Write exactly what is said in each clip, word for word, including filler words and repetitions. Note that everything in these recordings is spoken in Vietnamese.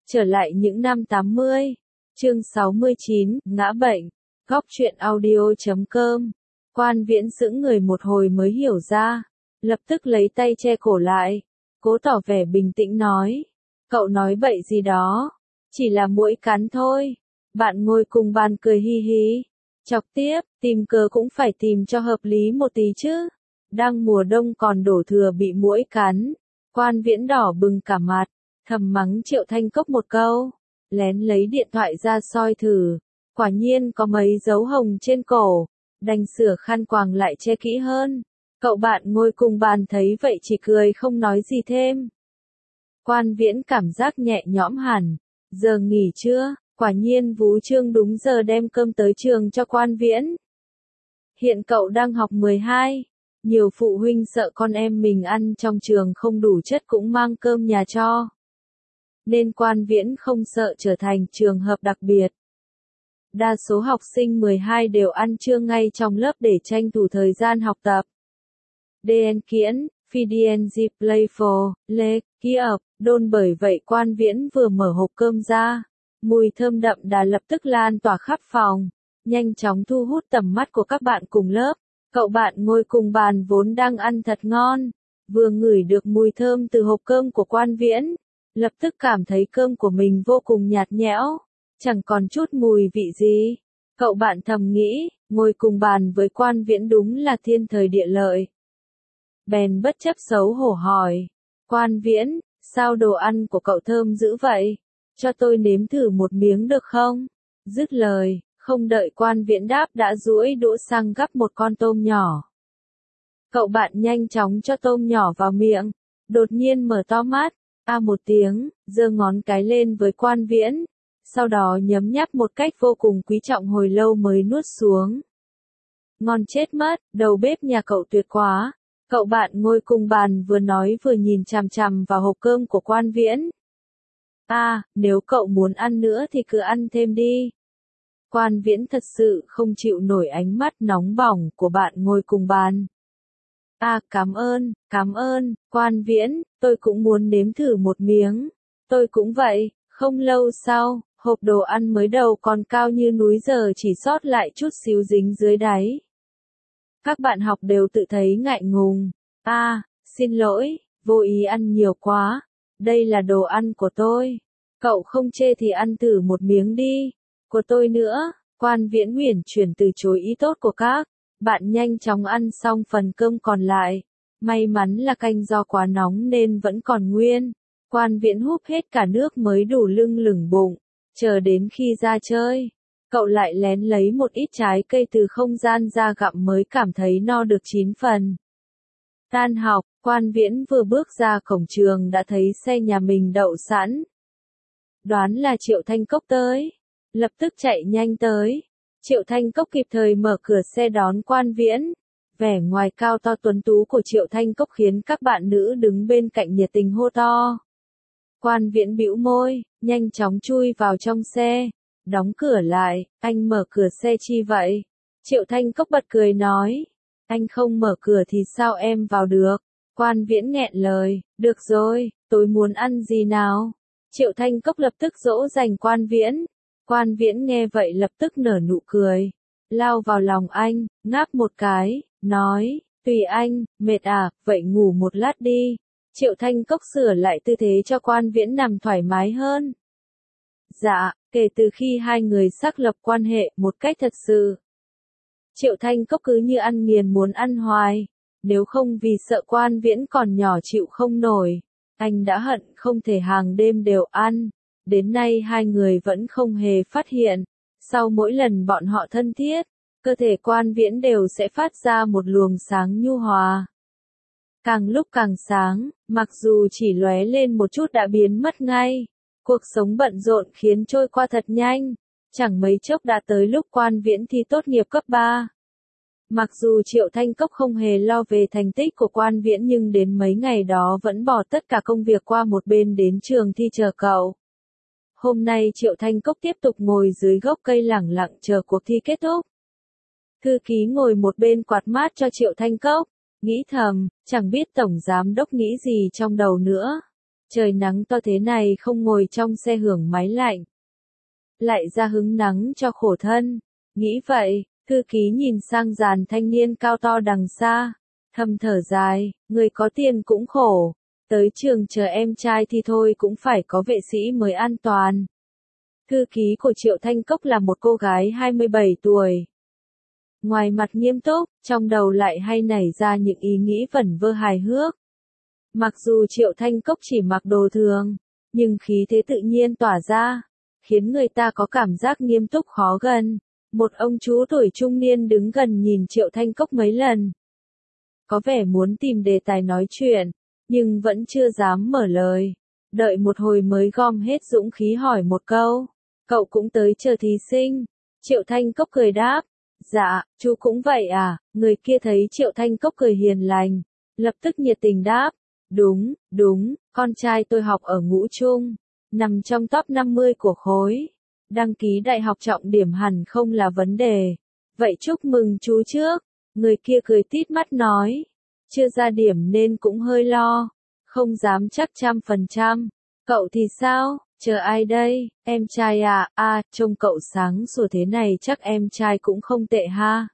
Trở lại những năm tám mươi. Chương sáu mươi chín, ngã bệnh. Góc truyện audio chấm com. Quan Viễn sững người một hồi mới hiểu ra. Lập tức lấy tay che cổ lại. Cố tỏ vẻ bình tĩnh nói. Cậu nói bậy gì đó. Chỉ là muỗi cắn thôi. Bạn ngồi cùng bàn cười hi hi. Chọc tiếp, tìm cớ cũng phải tìm cho hợp lý một tí chứ. Đang mùa đông còn đổ thừa bị muỗi cắn. Quan Viễn đỏ bừng cả mặt. Thầm mắng Triệu Thanh Cốc một câu, lén lấy điện thoại ra soi thử, quả nhiên có mấy dấu hồng trên cổ, đành sửa khăn quàng lại che kỹ hơn. Cậu bạn ngồi cùng bàn thấy vậy chỉ cười không nói gì thêm. Quan Viễn cảm giác nhẹ nhõm hẳn, giờ nghỉ trưa, quả nhiên Vũ Trương đúng giờ đem cơm tới trường cho Quan Viễn. Hiện cậu đang học mười hai, nhiều phụ huynh sợ con em mình ăn trong trường không đủ chất cũng mang cơm nhà cho. Nên Quan Viễn không sợ trở thành trường hợp đặc biệt. Đa số học sinh mười hai đều ăn trưa ngay trong lớp để tranh thủ thời gian học tập. đê en Kiễn, phi đê en giê Playful, Lê, ký ập, đôn bởi vậy Quan Viễn vừa mở hộp cơm ra. Mùi thơm đậm đà lập tức lan tỏa khắp phòng, nhanh chóng thu hút tầm mắt của các bạn cùng lớp. Cậu bạn ngồi cùng bàn vốn đang ăn thật ngon, vừa ngửi được mùi thơm từ hộp cơm của Quan Viễn. Lập tức cảm thấy cơm của mình vô cùng nhạt nhẽo, chẳng còn chút mùi vị gì. Cậu bạn thầm nghĩ, ngồi cùng bàn với Quan Viễn đúng là thiên thời địa lợi. Bèn bất chấp xấu hổ hỏi, Quan Viễn, sao đồ ăn của cậu thơm dữ vậy? Cho tôi nếm thử một miếng được không? Dứt lời, không đợi Quan Viễn đáp đã duỗi đũa sang gắp một con tôm nhỏ. Cậu bạn nhanh chóng cho tôm nhỏ vào miệng, đột nhiên mở to mắt. A một tiếng, giơ ngón cái lên với Quan Viễn, sau đó nhấm nháp một cách vô cùng quý trọng hồi lâu mới nuốt xuống. Ngon chết mất, đầu bếp nhà cậu tuyệt quá. Cậu bạn ngồi cùng bàn vừa nói vừa nhìn chằm chằm vào hộp cơm của Quan Viễn. À, nếu cậu muốn ăn nữa thì cứ ăn thêm đi. Quan Viễn thật sự không chịu nổi ánh mắt nóng bỏng của bạn ngồi cùng bàn. À, cảm ơn, cảm ơn, Quan Viễn, tôi cũng muốn nếm thử một miếng. Tôi cũng vậy, không lâu sau, hộp đồ ăn mới đầu còn cao như núi giờ chỉ sót lại chút xíu dính dưới đáy. Các bạn học đều tự thấy ngại ngùng. À, xin lỗi, vô ý ăn nhiều quá. Đây là đồ ăn của tôi. Cậu không chê thì ăn thử một miếng đi. Của tôi nữa. Quan Viễn uyển chuyển từ chối ý tốt của các bạn nhanh chóng ăn xong phần cơm còn lại. May mắn là canh do quá nóng nên vẫn còn nguyên. Quan Viễn húp hết cả nước mới đủ lưng lửng bụng. Chờ đến khi ra chơi, cậu lại lén lấy một ít trái cây từ không gian ra gặm mới cảm thấy no được chín phần. Tan học, Quan Viễn vừa bước ra cổng trường đã thấy xe nhà mình đậu sẵn. Đoán là Triệu Thanh Cốc tới. Lập tức chạy nhanh tới. Triệu Thanh Cốc kịp thời mở cửa xe đón Quan Viễn. Vẻ ngoài cao to tuấn tú của Triệu Thanh Cốc khiến các bạn nữ đứng bên cạnh nhiệt tình hô to. Quan Viễn bĩu môi, nhanh chóng chui vào trong xe, đóng cửa lại. Anh mở cửa xe chi vậy? Triệu Thanh Cốc bật cười nói. Anh không mở cửa thì sao em vào được? Quan Viễn nghẹn lời, được rồi, tôi muốn ăn gì nào? Triệu Thanh Cốc lập tức dỗ dành Quan Viễn. Quan Viễn nghe vậy lập tức nở nụ cười, lao vào lòng anh, ngáp một cái, nói, tùy anh, mệt à, vậy ngủ một lát đi. Triệu Thanh Cốc sửa lại tư thế cho Quan Viễn nằm thoải mái hơn. Dạ, kể từ khi hai người xác lập quan hệ một cách thật sự, Triệu Thanh Cốc cứ như ăn nghiền muốn ăn hoài, nếu không vì sợ Quan Viễn còn nhỏ chịu không nổi, anh đã hận không thể hàng đêm đều ăn. Đến nay hai người vẫn không hề phát hiện, sau mỗi lần bọn họ thân thiết, cơ thể Quan Viễn đều sẽ phát ra một luồng sáng nhu hòa. Càng lúc càng sáng, mặc dù chỉ lóe lên một chút đã biến mất ngay. Cuộc sống bận rộn khiến trôi qua thật nhanh, chẳng mấy chốc đã tới lúc Quan Viễn thi tốt nghiệp cấp ba. Mặc dù Triệu Thanh Cốc không hề lo về thành tích của Quan Viễn nhưng đến mấy ngày đó vẫn bỏ tất cả công việc qua một bên đến trường thi chờ cậu. Hôm nay Triệu Thanh Cốc tiếp tục ngồi dưới gốc cây lẳng lặng chờ cuộc thi kết thúc. Thư ký ngồi một bên quạt mát cho Triệu Thanh Cốc, nghĩ thầm, chẳng biết tổng giám đốc nghĩ gì trong đầu nữa. Trời nắng to thế này không ngồi trong xe hưởng máy lạnh. Lại ra hứng nắng cho khổ thân. Nghĩ vậy, thư ký nhìn sang dàn thanh niên cao to đằng xa. Thầm thở dài, người có tiền cũng khổ. Tới trường chờ em trai thì thôi cũng phải có vệ sĩ mới an toàn. Thư ký của Triệu Thanh Cốc là một cô gái hai mươi bảy tuổi. Ngoài mặt nghiêm túc, trong đầu lại hay nảy ra những ý nghĩ vẩn vơ hài hước. Mặc dù Triệu Thanh Cốc chỉ mặc đồ thường, nhưng khí thế tự nhiên tỏa ra, khiến người ta có cảm giác nghiêm túc khó gần. Một ông chú tuổi trung niên đứng gần nhìn Triệu Thanh Cốc mấy lần. Có vẻ muốn tìm đề tài nói chuyện, nhưng vẫn chưa dám mở lời. Đợi một hồi mới gom hết dũng khí hỏi một câu. Cậu cũng tới chờ thí sinh. Triệu Thanh Cốc cười đáp. Dạ, chú cũng vậy à? Người kia thấy Triệu Thanh Cốc cười hiền lành, lập tức nhiệt tình đáp. Đúng, đúng, con trai tôi học ở ngũ trung, nằm trong top năm mươi của khối. Đăng ký đại học trọng điểm hẳn không là vấn đề. Vậy chúc mừng chú trước. Người kia cười tít mắt nói. Chưa ra điểm nên cũng hơi lo. Không dám chắc trăm phần trăm. Cậu thì sao? Chờ ai đây? Em trai à? À, trông cậu sáng sủa thế này chắc em trai cũng không tệ ha.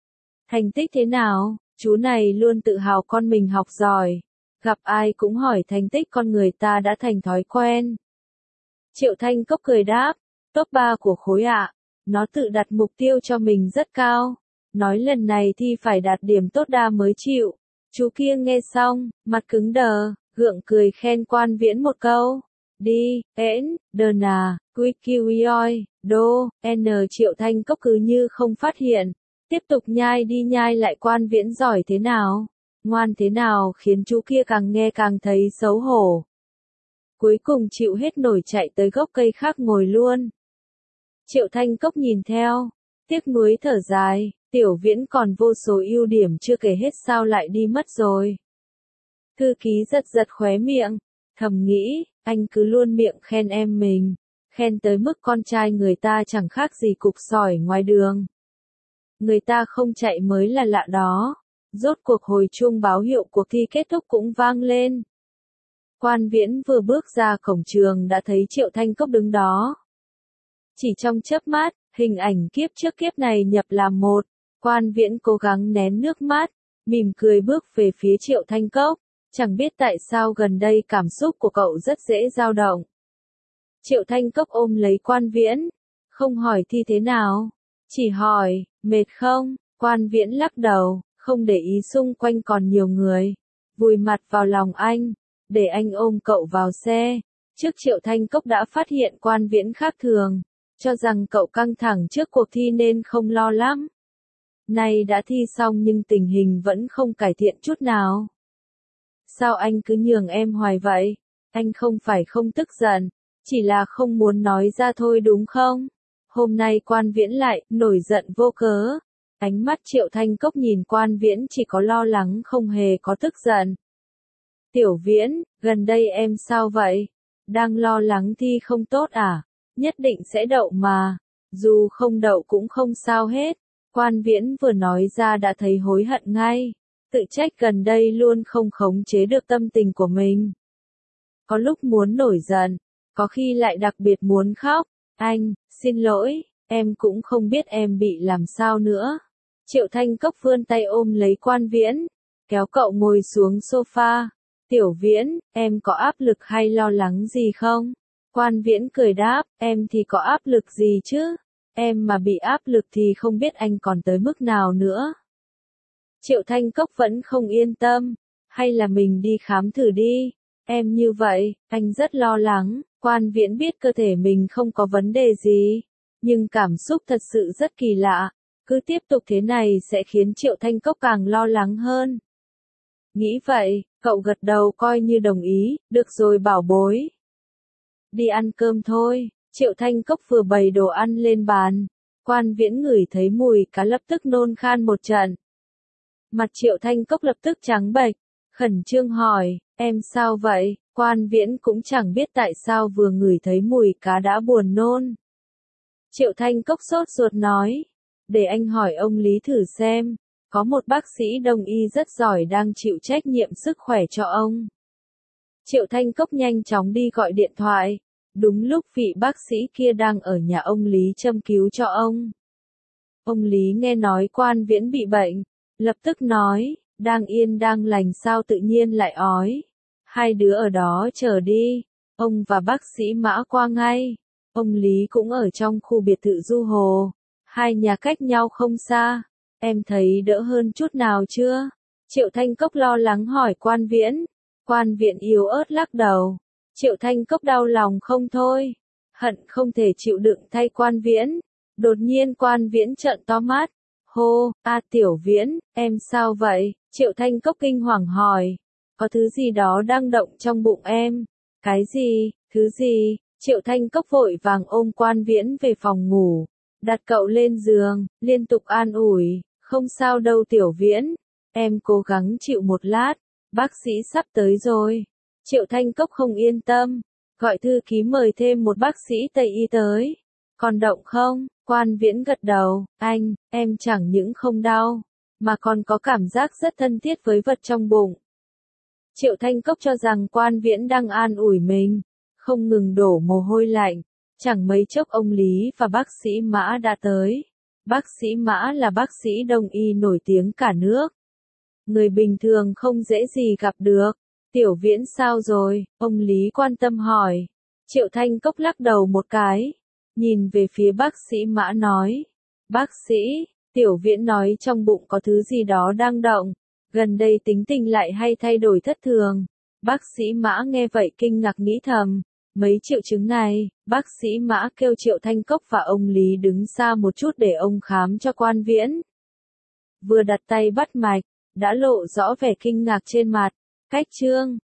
Thành tích thế nào? Chú này luôn tự hào con mình học giỏi. Gặp ai cũng hỏi thành tích con người ta đã thành thói quen. Triệu Thanh Cốc cười đáp. Top ba của khối ạ. Nó tự đặt mục tiêu cho mình rất cao. Nói lần này thì phải đạt điểm tốt đa mới chịu. Chú kia nghe xong, mặt cứng đờ, gượng cười khen Quan Viễn một câu. Đi, ễn, đờn à, quy kiwi oi, đô, n. Triệu Thanh Cốc cứ như không phát hiện. Tiếp tục nhai đi nhai lại Quan Viễn giỏi thế nào, ngoan thế nào khiến chú kia càng nghe càng thấy xấu hổ. Cuối cùng chịu hết nổi chạy tới gốc cây khác ngồi luôn. Triệu Thanh Cốc nhìn theo, tiếc nuối thở dài, Tiểu Viễn còn vô số ưu điểm chưa kể hết sao lại đi mất rồi. Thư ký giật giật khóe miệng, thầm nghĩ, anh cứ luôn miệng khen em mình, khen tới mức con trai người ta chẳng khác gì cục sỏi ngoài đường. Người ta không chạy mới là lạ đó. Rốt cuộc hồi chuông báo hiệu cuộc thi kết thúc cũng vang lên. Quan Viễn vừa bước ra cổng trường đã thấy Triệu Thanh Cốc đứng đó. Chỉ trong chớp mắt, hình ảnh kiếp trước kiếp này nhập làm một. Quan Viễn cố gắng nén nước mắt, mỉm cười bước về phía Triệu Thanh Cốc. Chẳng biết tại sao gần đây cảm xúc của cậu rất dễ dao động. Triệu Thanh Cốc ôm lấy Quan Viễn, không hỏi thi thế nào, chỉ hỏi, mệt không? Quan Viễn lắc đầu, không để ý xung quanh còn nhiều người, vùi mặt vào lòng anh, để anh ôm cậu vào xe. Trước Triệu Thanh Cốc đã phát hiện Quan Viễn khác thường, cho rằng cậu căng thẳng trước cuộc thi nên không lo lắm. Nay đã thi xong nhưng tình hình vẫn không cải thiện chút nào. Sao anh cứ nhường em hoài vậy? Anh không phải không tức giận, chỉ là không muốn nói ra thôi đúng không? Hôm nay Quan Viễn lại nổi giận vô cớ. Ánh mắt Triệu Thanh Cốc nhìn Quan Viễn chỉ có lo lắng không hề có tức giận. Tiểu Viễn, gần đây em sao vậy? Đang lo lắng thi không tốt à? Nhất định sẽ đậu mà. Dù không đậu cũng không sao hết. Quan Viễn vừa nói ra đã thấy hối hận ngay. Tự trách gần đây luôn không khống chế được tâm tình của mình. Có lúc muốn nổi giận, có khi lại đặc biệt muốn khóc. Anh, xin lỗi, em cũng không biết em bị làm sao nữa. Triệu Thanh Cốc vươn tay ôm lấy Quan Viễn, kéo cậu ngồi xuống sofa. Tiểu Viễn, em có áp lực hay lo lắng gì không? Quan Viễn cười đáp, em thì có áp lực gì chứ? Em mà bị áp lực thì không biết anh còn tới mức nào nữa. Triệu Thanh Cốc vẫn không yên tâm, hay là mình đi khám thử đi. Em như vậy, anh rất lo lắng. Quan Viễn biết cơ thể mình không có vấn đề gì, nhưng cảm xúc thật sự rất kỳ lạ. Cứ tiếp tục thế này sẽ khiến Triệu Thanh Cốc càng lo lắng hơn. Nghĩ vậy, cậu gật đầu coi như đồng ý, được rồi bảo bối. Đi ăn cơm thôi. Triệu Thanh Cốc vừa bày đồ ăn lên bàn. Quan Viễn ngửi thấy mùi cá lập tức nôn khan một trận. Mặt Triệu Thanh Cốc lập tức trắng bệch, khẩn trương hỏi, em sao vậy? Quan Viễn cũng chẳng biết tại sao vừa ngửi thấy mùi cá đã buồn nôn. Triệu Thanh Cốc sốt ruột nói, để anh hỏi ông Lý thử xem, có một bác sĩ đông y rất giỏi đang chịu trách nhiệm sức khỏe cho ông. Triệu Thanh Cốc nhanh chóng đi gọi điện thoại. Đúng lúc vị bác sĩ kia đang ở nhà ông Lý châm cứu cho ông. Ông Lý nghe nói Quan Viễn bị bệnh, lập tức nói, đang yên đang lành sao tự nhiên lại ói. Hai đứa ở đó chờ đi, ông và bác sĩ Mã qua ngay. Ông Lý cũng ở trong khu biệt thự Du Hồ, hai nhà cách nhau không xa. Em thấy đỡ hơn chút nào chưa? Triệu Thanh Cốc lo lắng hỏi Quan Viễn. Quan Viễn yếu ớt lắc đầu. Triệu Thanh Cốc đau lòng không thôi, hận không thể chịu đựng thay Quan Viễn. Đột nhiên Quan Viễn trợn to mắt. Hô, a Tiểu Viễn, em sao vậy? Triệu Thanh Cốc kinh hoàng hỏi. Có thứ gì đó đang động trong bụng em. Cái gì, thứ gì? Triệu Thanh Cốc vội vàng ôm Quan Viễn về phòng ngủ, đặt cậu lên giường, liên tục an ủi. Không sao đâu Tiểu Viễn, em cố gắng chịu một lát, bác sĩ sắp tới rồi. Triệu Thanh Cốc không yên tâm, gọi thư ký mời thêm một bác sĩ Tây y tới. Còn động không? Quan Viễn gật đầu, anh, em chẳng những không đau, mà còn có cảm giác rất thân thiết với vật trong bụng. Triệu Thanh Cốc cho rằng Quan Viễn đang an ủi mình, không ngừng đổ mồ hôi lạnh. Chẳng mấy chốc ông Lý và bác sĩ Mã đã tới. Bác sĩ Mã là bác sĩ đông y nổi tiếng cả nước. Người bình thường không dễ gì gặp được. Tiểu Viễn sao rồi? Ông Lý quan tâm hỏi. Triệu Thanh Cốc lắc đầu một cái, nhìn về phía bác sĩ Mã nói. Bác sĩ, Tiểu Viễn nói trong bụng có thứ gì đó đang động. Gần đây tính tình lại hay thay đổi thất thường. Bác sĩ Mã nghe vậy kinh ngạc nghĩ thầm. Mấy triệu chứng này, bác sĩ Mã kêu Triệu Thanh Cốc và ông Lý đứng xa một chút để ông khám cho Quan Viễn. Vừa đặt tay bắt mạch, đã lộ rõ vẻ kinh ngạc trên mặt. Cách chương